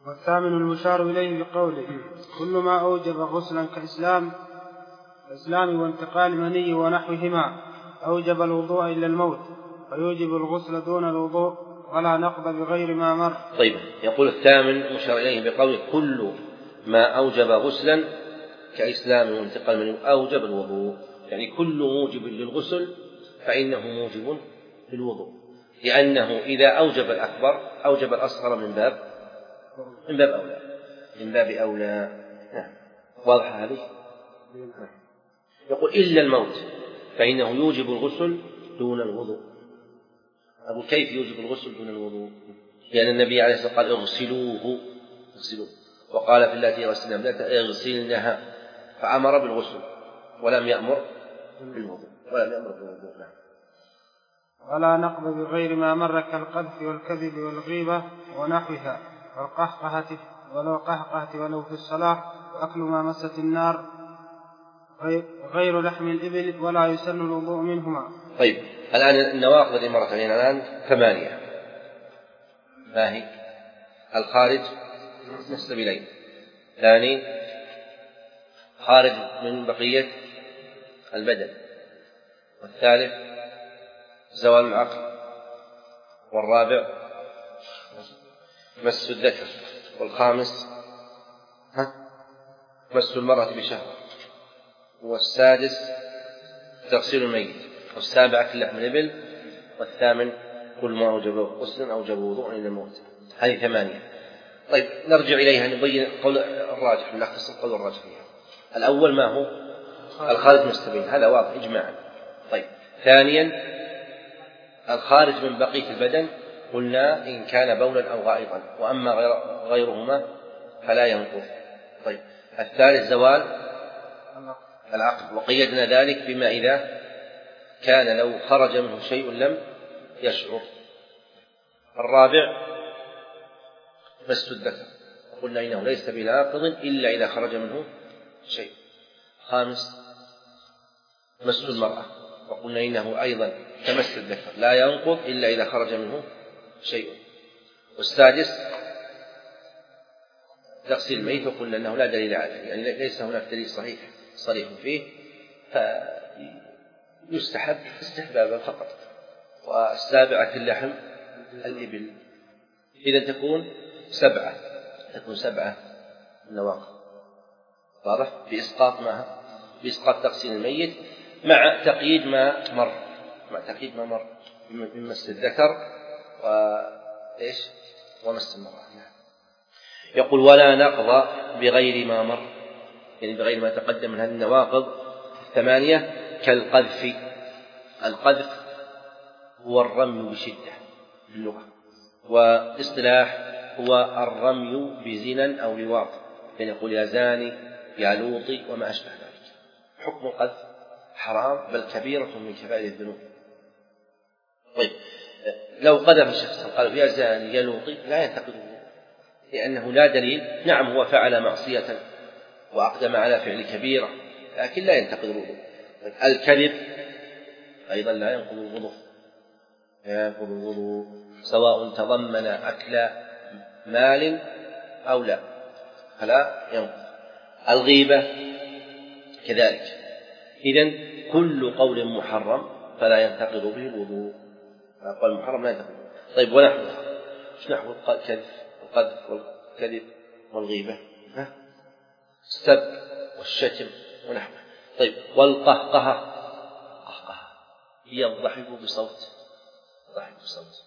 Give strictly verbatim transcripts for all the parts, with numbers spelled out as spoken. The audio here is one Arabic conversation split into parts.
والثامن المشار إليه بقوله كل ما أوجب غسلا كإسلام إسلام وانتقال مني ونحوهما أوجب الوضوء إلا الموت ويوجب الغسل دون الوضوء ولا نقض بغير ما مر. طيب، يقول الثامن مشار إليه بقوله كل ما أوجب غسلا كإسلام وانتقال مني أوجب الوضوء، يعني كل موجب للغسل فإنه موجب للوضوء، لأنه إذا أوجب الأكبر أوجب الأصغر من باب من باب أولى من باب أولى نعم. واضح هذه؟ يقول إلا الموت فإنه يوجب الغسل دون الوضوء. أقول كيف يوجب الغسل دون الوضوء؟ لأن النبي عليه الصلاة والسلام قال اغسلوه اغسلوه، وقال في اللاتي يغسلن اغسلنها، فأمر بالغسل ولم يأمر بالوضوء ولم يأمر بالوضوء نعم. ولا نقض بغير ما مر كالقذف والكذب والغيبة ونحوها والقهقهة ولو قهقهة ولو في الصلاة وأكل ما مست النار غير لحم الإبل ولا يسن الوضوء منهما. طيب، الآن النواقض اللي مرت علينا الآن ثمانية. ما هي؟ الخارج من السبيلين، ثاني خارج من بقية البدن، والثالث زوال العقل، والرابع مس الذكر، والخامس ها مس المرأة بشهوة، والسادس تغسيل الميت، والسابع أكل لحم الإبل، والثامن كل ما أوجب غسلا أوجب وضوء إلى الموت. هذه ثمانية. طيب، نرجع إليها نبين قول الراجح، نلخص القول الراجح فيها. الأول ما هو الخارج من السبيل، هذا واضح إجماعا. طيب، ثانيا الخارج من بقية البدن قلنا إن كان بولا أو غائطا، وأما غيرهما فلا ينقض. طيب، الثالث زوال العقل، وقيدنا ذلك بما إذا كان لو خرج منه شيء لم يشعر. الرابع مس الذكر، وقلنا إنه ليس بناقض إلا إذا خرج منه شيء. خامس مس المرأة، وقلنا إنه أيضا كمس الذكر لا ينقض إلا إذا خرج منه شيء. والسادس تغسيل الميت، وقلنا أنه لا دليل عليه، يعني ليس هناك دليل صحيح صريح فيه، فيستحب استحبابا فقط. والسابعة اللحم الإبل. إذا تكون سبعة تكون سبعة النواقض، واضح؟ بإسقاط ما بإسقاط تغسيل الميت مع تقييد ما مر مع تقييد ما مر من مس الذكر وإيش ومس المرأة. يقول ولا نقض بغير ما مر، يعني بغير ما تقدم من هذه النواقض الثمانية كالقذف. القذف هو الرمي بشدة باللغة، والاصطلاح هو الرمي بزنا أو لواط، يعني يقول يا زاني يا لوطي وما أشبه ذلك. حكم القذف حرام بل كبيرة من كبائر الذنوب. طيب، لو قذف الشخص قال يا زاني يا لوطي لا ينتقد، لأنه لا دليل. نعم هو فعل معصية وأقدم على فعل كبيرة، لكن لا ينتقد الوضوء. الكذب أيضا لا ينقض الوضوء لا ينقض الوضوء سواء تضمن أكل مال أو لا، فلا ينقض. الغيبة كذلك. إذن كل قول محرم فلا ينتقض به الوضوء، قول محرم لا ينتقض. طيب، ونحوه ايش نحو الكذب والقذف والكذب والغيبة؟ السب والشتم ونحوه. طيب، والقهقهة قهقهة هي الضحك بصوت الضحك بصوت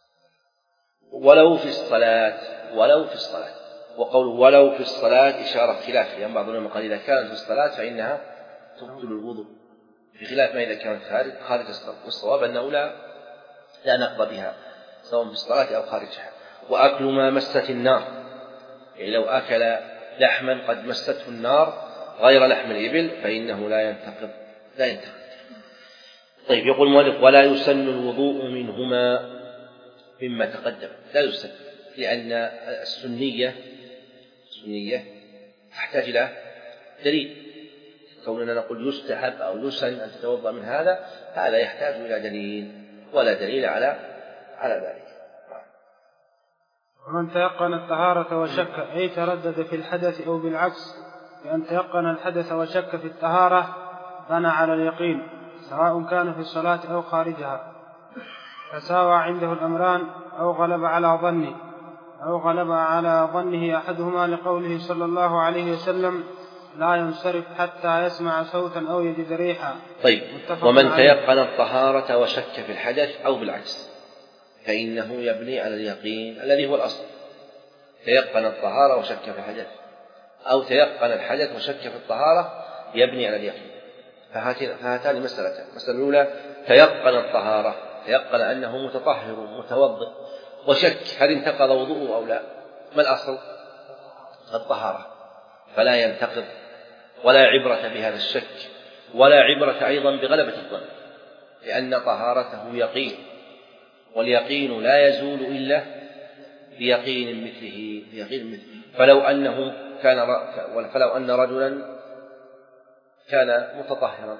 ولو في الصلاة ولو في الصلاة وقول ولو في الصلاة إشارة خلاف، لأن يعني بعض العلماء قال إذا كانت في الصلاة فإنها تبطل الوضوء، في خلاف ما إذا كانت خارج خارج الصلاة، والصواب أنه لا لا نقض بها سواء في الصلاة أو خارجها. وأكل ما مست النار، يعني لو أكل لحما قد مسته النار غير لحم الإبل فإنه لا ينتقض لا ينتقض. طيب، يقول المؤلف ولا يسن الوضوء منهما مما تقدم، لا يسن، لأن السنية السنية تحتاج إلى دليل. كوننا نقول يستحب أو يسن أن تتوضأ من هذا، هذا يحتاج إلى دليل، ولا دليل على على ذلك. ومن تيقن الطهارة وشك أي تردد في الحدث أو بالعكس بأن تيقن الحدث وشك في الطهارة بنى على اليقين سواء كان في الصلاة أو خارجها، فساوى عنده الأمران أو غلب على ظنه أو غلب على ظنه أحدهما لقوله صلى الله عليه وسلم لا ينصرف حتى يسمع صوتا أو يجد ريحا. طيب، ومن تيقن الطهارة وشك في الحدث أو بالعكس فإنه يبني على اليقين الذي هو الأصل. تيقن الطهارة وشك في الحدث أو تيقن الحدث وشك في الطهارة يبني على اليقين. فهاتان مسألتان. المسألة الأولى تيقن الطهارة، تيقن أنه متطهر متوضئ، وشك هل انتقض وضوءه أو لا. ما الأصل؟ الطهارة، فلا ينتقض ولا عبرة بهذا الشك، ولا عبرة أيضا بغلبة الظن، لأن طهارته يقين، واليقين لا يزول إلا بيقين مثله بيقين مثله. فلو أنه كان فلو أن رجلا كان متطهرا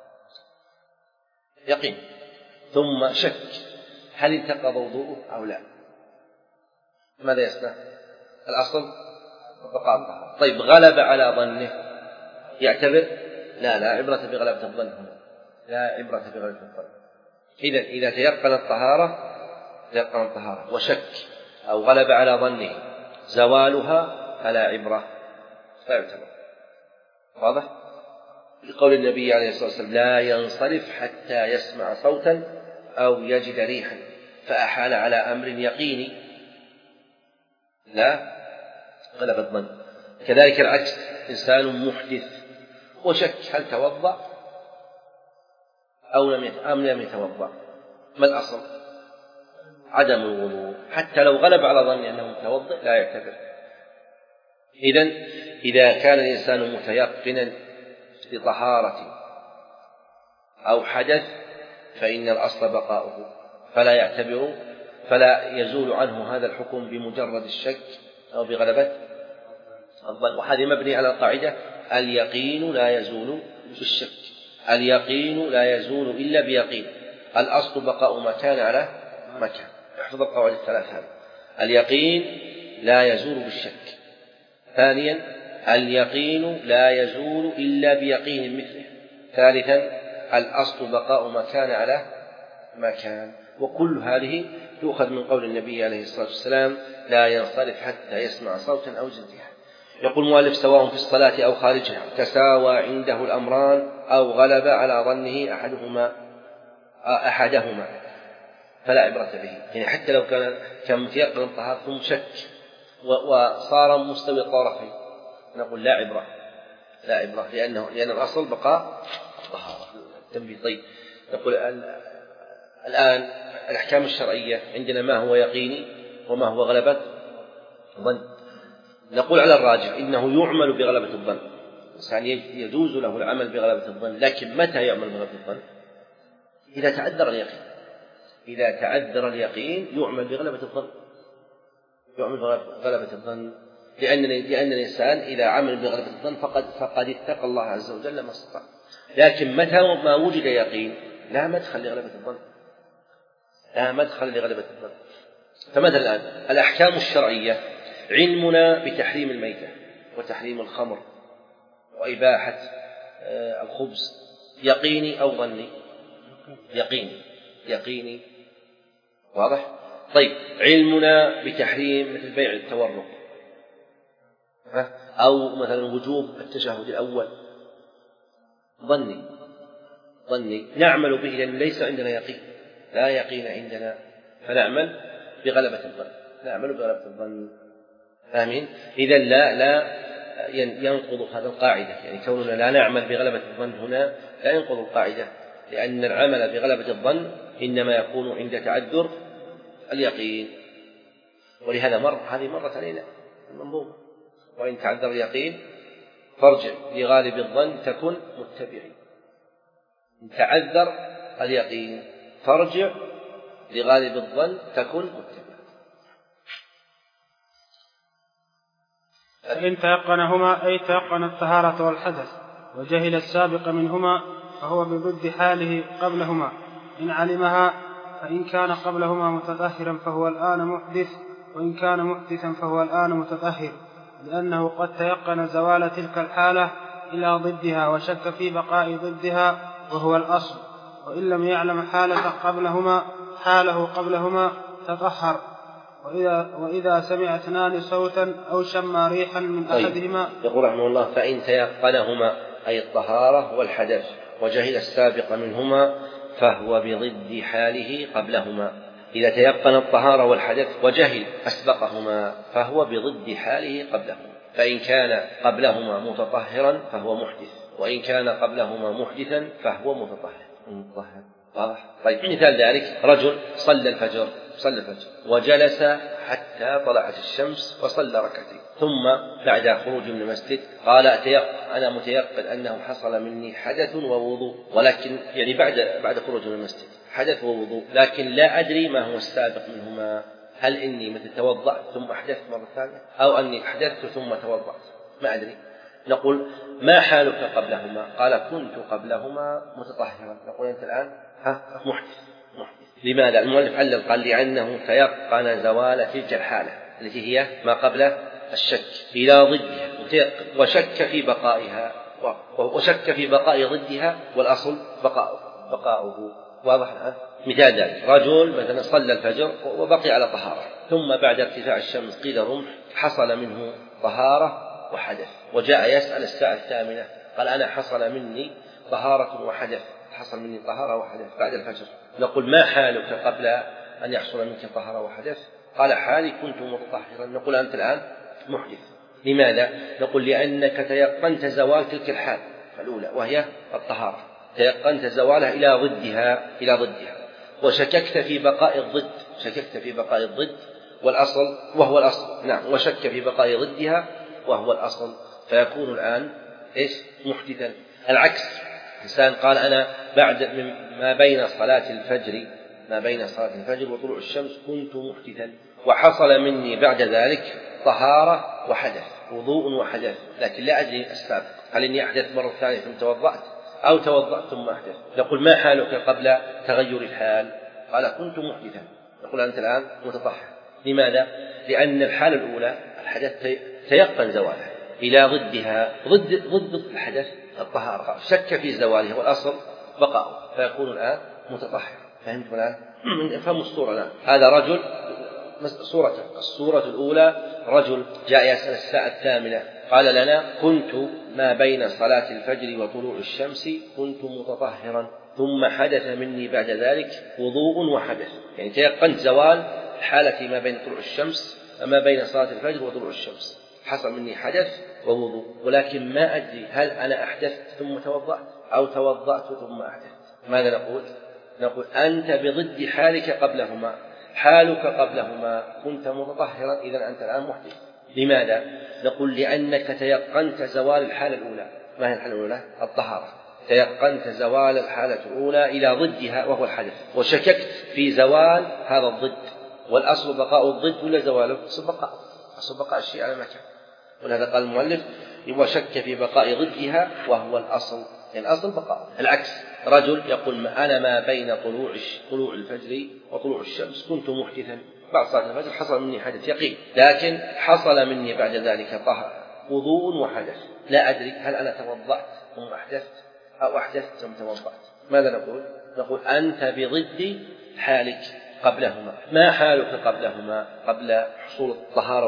يقين ثم شك هل انتقض وضوءه أو لا، ماذا يصنع؟ الأصل بقاء الطهارة. طيب، غلب على ظنه يعتبر؟ لا لا عبرة بغلبة الظن هنا، لا عبرة بغلبة الظن. إذا إذا تيقن الطهارة تيقن الطهارة وشك أو غلب على ظنه زوالها فلا عبرة، لا يعتبر. واضح؟ لقول النبي عليه الصلاة والسلام لا ينصرف حتى يسمع صوتا أو يجد ريحا، فأحال على أمر يقيني لا غلب الظن. كذلك العكس، إنسان محدث وشك هل توضأ أو لم يتوضأ، ما الأصل؟ عدم الوضوء، حتى لو غلب على ظن أنه متوضئ لا يعتبر. إذن إذا كان الإنسان متيقنا بطهارة أو حدث فإن الأصل بقاؤه، فلا يعتبر فلا يزول عنه هذا الحكم بمجرد الشك أو بغلبة الظن. وهذا مبني على القاعدة اليقين لا يزول بالشك، اليقين لا يزول إلا بيقين، الأصل بقاء ما كان على ما كان. احفظ القواعد الثلاث هذه: اليقين لا يزول بالشك، ثانيا اليقين لا يزول إلا بيقين مثله، ثالثا الأصل بقاء ما كان على ما كان. وكل هذه تؤخذ من قول النبي عليه الصلاة والسلام لا ينصرف حتى يسمع صوتا أو جزيها. يقول المؤلف سواء في الصلاة أو خارجها تساوى عنده الأمران أو غلب على ظنه أحدهما أحدهما فلا عبرة به. يعني حتى لو كان كان متيقن الطهارة ثم شك وصار مستوي الطرفين نقول لا عبرة لا عبرة لأنه لأن الأصل بقاء الطهارة. تنبيه. طيب، نقول الآن الأحكام الشرعية عندنا ما هو يقيني وما هو غلبة ظن. نقول على الراجح إنه يعمل بغلبة الظن، يعني يجوز له العمل بغلبة الظن، لكن متى يعمل بغلبة الظن؟ إذا تعذر اليقين. إذا تعذر اليقين يعمل بغلبة الظن، يعمل بغلبة الظن لأن لأن الإنسان إذا عمل بغلبة الظن فقد فقد اتقى الله عز وجل ما استطاع. لكن متى ما وجد يقين لا مدخل لغلبة الظن، لا مدخل لغلبة الظن. فمثلا الآن الأحكام الشرعية علمنا بتحريم الميتة وتحريم الخمر وإباحة الخبز يقيني أو ظني؟ يقيني يقيني واضح؟ طيب، علمنا بتحريم مثل بيع التورق أو مثلا وجوب التشهد الأول ظني ظني نعمل به لأن ليس عندنا يقين، لا يقين عندنا، فنعمل بغلبة الظن نعمل بغلبة الظن. آمين. إذن لا لا ينقض هذا القاعدة، يعني كوننا لا نعمل بغلبة الظن هنا لا ينقض القاعدة، لأن العمل بغلبة الظن إنما يكون عند تعذر اليقين. ولهذا مر هذه مرت علينا المنظومة: وإن تعذر اليقين فارجع لغالب الظن تكن متبعي. إن تعذر اليقين فارجع لغالب الظن تكن متبعي. فإن تيقنهما أي تيقن الطهارة والحدث وجهل السابق منهما فهو بضد حاله قبلهما إن علمها، فإن كان قبلهما متطهرا فهو الآن محدث وإن كان محدثا فهو الآن متطهر، لأنه قد تيقن زوال تلك الحالة إلى ضدها وشك في بقاء ضدها وهو الأصل، وإن لم يعلم حالة قبلهما حاله قبلهما تطهر. وإذا, وإذا سمع اثنان صوتا أو شم ريحا من أحدهما. يقول رحمه الله: فإن تيقنهما أي الطهارة والحدث وجهل السابق منهما فهو بضد حاله قبلهما. إذا تيقن الطهارة والحدث وجهل أسبقهما فهو بضد حاله قبلهما. فإن كان قبلهما متطهرا فهو محدث، وإن كان قبلهما محدثا فهو متطهر. واضح؟ طيب، مثال ذلك: رجل صلى الفجر صلى الفجر وجلس حتى طلعت الشمس وصلى ركعتين، ثم بعد خروج من المسجد قال: أنا متيقن أنه حصل مني حدث ووضوء، ولكن يعني بعد بعد خروج من المسجد حدث ووضوء، لكن لا أدري ما هو السابق منهما، هل إني مثل توضأت ثم أحدثت مرة ثانية، أو أني أحدثت ثم توضأت، ما أدري. نقول: ما حالك قبلهما؟ قال: كنت قبلهما متطهرا. نقول: أنت الآن ها محدث. محدث. لماذا؟ المؤلف علل قال: لأنه تيقن زوال تلك الحالة التي هي ما قبل الشك إلى ضدها وشك في بقائها وشك في بقاء ضدها، والأصل بقاؤه بقاؤه واضح الآن؟ مثال ذلك: رجل مثلا صلى الفجر وبقي على طهارة، ثم بعد ارتفاع الشمس قيل رمح حصل منه طهارة وحدث، وجاء يسأل الساعة الثامنة قال: أنا حصل مني طهارة وحدث حصل مني طهارة وحدث بعد الفجر. نقول: ما حالك قبل أن يحصل منك طهارة وحدث؟ قال: حالي كنت متطهرا. نقول: أنت الآن محدث. لماذا؟ نقول: لأنك تيقنت زوال تلك الحال الأولى وهي الطهارة، تيقنت زوالها إلى ضدها إلى ضدها وشككت في بقاء الضد شككت في بقاء الضد والأصل وهو الأصل نعم وشك في بقاء ضدها وهو الأصل، فيكون الآن إيش؟ محدثا. العكس: إنسان قال: أنا بعد ما بين صلاة الفجر ما بين صلاة الفجر وطلوع الشمس كنت محدثا، وحصل مني بعد ذلك طهارة وحدث، وضوء وحدث، لكن لا أدري السابق، هل إني أحدث مرة ثانية ثم توضأت أو توضأت ثم أحدث. نقول: ما حالك قبل تغير الحال؟ قال: كنت محدثا. نقول: أنت الآن متطهر. لماذا؟ لأن الحالة الأولى الحدث تيقن زوالها إلى ضدها ضد ضد الحدث الطهارة، شك في زوالها والأصل بقاؤه، فيكون الآن متطهر. فهمتم الآن؟ فهم الصورة الآن. هذا رجل صورة الصورة الأولى: رجل جاء يسأل الساعة الثامنة قال لنا: كنت ما بين صلاة الفجر وطلوع الشمس كنت متطهرا، ثم حدث مني بعد ذلك وضوء وحدث، يعني تيقنت زوال حالتي ما بين طلوع الشمس ما بين صلاة الفجر وطلوع الشمس، حصل مني حدث ووضوء، ولكن ما أدري هل أنا أحدثت ثم توضأت أو توضأت ثم أحدثت. ماذا نقول؟ نقول: أنت بضد حالك قبلهما، حالك قبلهما كنت متطهرا، إذن أنت الآن محدث. لماذا؟ نقول: لأنك تيقنت زوال الحالة الأولى. ما هي الحالة الأولى؟ الطهارة. تيقنت زوال الحالة الأولى إلى ضدها وهو الحدث، وشككت في زوال هذا الضد، والأصل بقاء الضد ولا زواله؟ أصل بقاء أصل بقاء الشيء على مكان. ولهذا قال المؤلف: وشك في بقاء ضدها وهو الأصل، يعني الأصل بقاء. العكس: رجل يقول: أنا ما بين طلوع طلوع الفجر وطلوع الشمس كنت محدثا، بعد صلاة الفجر حصل مني حدث يقين، لكن حصل مني بعد ذلك طهر وضوء وحدث، لا أدري هل أنا توضأت ثم أحدثت أو أحدثت ثم توضأت. ماذا نقول؟ نقول: أنت بضد حالك قبلهما. ما حالك قبلهما قبل حصول الطهارة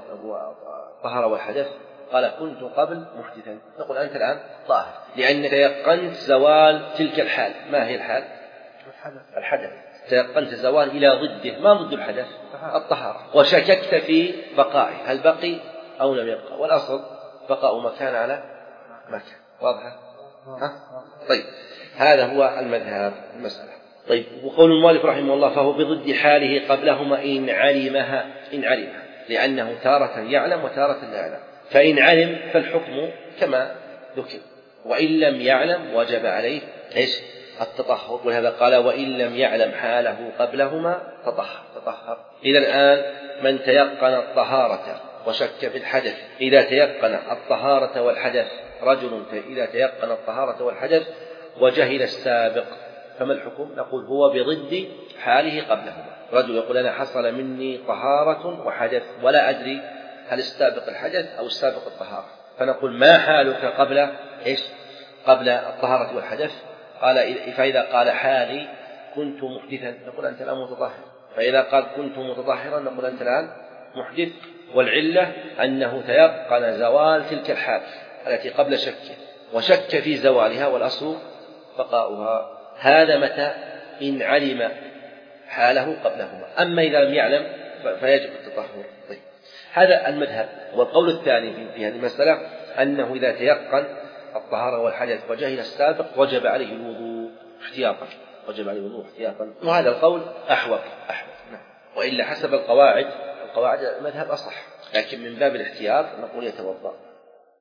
والطهارة والحدث؟ قال: كنت قبل محدثا. نقول: أنت الآن طاهر، لأنك تيقنت زوال تلك الحال. ما هي الحال؟ الحدث. الحدث تيقنت زوال إلى ضده. ما ضد الحدث؟ الطهارة. وشككت في بقائه، هل بقي أو لم يبقى، والأصل بقاء مكان على مكان. واضحة؟ ها؟ طيب، هذا هو المذهب المسألة. طيب، وقول المؤلف رحمه الله: فهو بضد حاله قبلهما إن علمها إن علمها لأنه تارة يعلم وتارة لا يعلم. فإن علم فالحكم كما ذكر، وإن لم يعلم وجب عليه إيش؟ التطهر. ولهذا قال: وإن لم يعلم حاله قبلهما تطهر تطهر. إذا الآن من تيقن الطهارة وشك في الحدث، إذا تيقن الطهارة والحدث، رجل إذا تيقن الطهارة والحدث وجهل السابق فما الحكم؟ نقول هو بضد حاله قبلهما. رجل يقول أنا حصل مني طهارة وحدث ولا أدري هل السابق الحدث أو السابق الطهارة، فنقول ما حالك قبل إيش؟ قبل الطهارة والحدث؟ قال فإذا قال حالي كنت محدثا نقول أنت الآن متطهر، فإذا قال كنت متطهرا نقول أنت الآن محدث. والعلة أنه تيقن زوال تلك الحال التي قبل شكه وشك في زوالها والأصل بقاؤها. هذا متى إن علم حاله قبلهما، أما إذا لم يعلم فيجب التطهر. طيب. هذا المذهب. والقول الثاني في هذه المسألة أنه إذا تيقن الطهارة والحدث وجهل السابق وجب عليه الوضوء احتياطا، وجب عليه الوضوء احتياطا، وهذا القول أحوط أحوط. وإلا حسب القواعد القواعد المذهب أصح، لكن من باب الاحتياط نقول يتوضأ.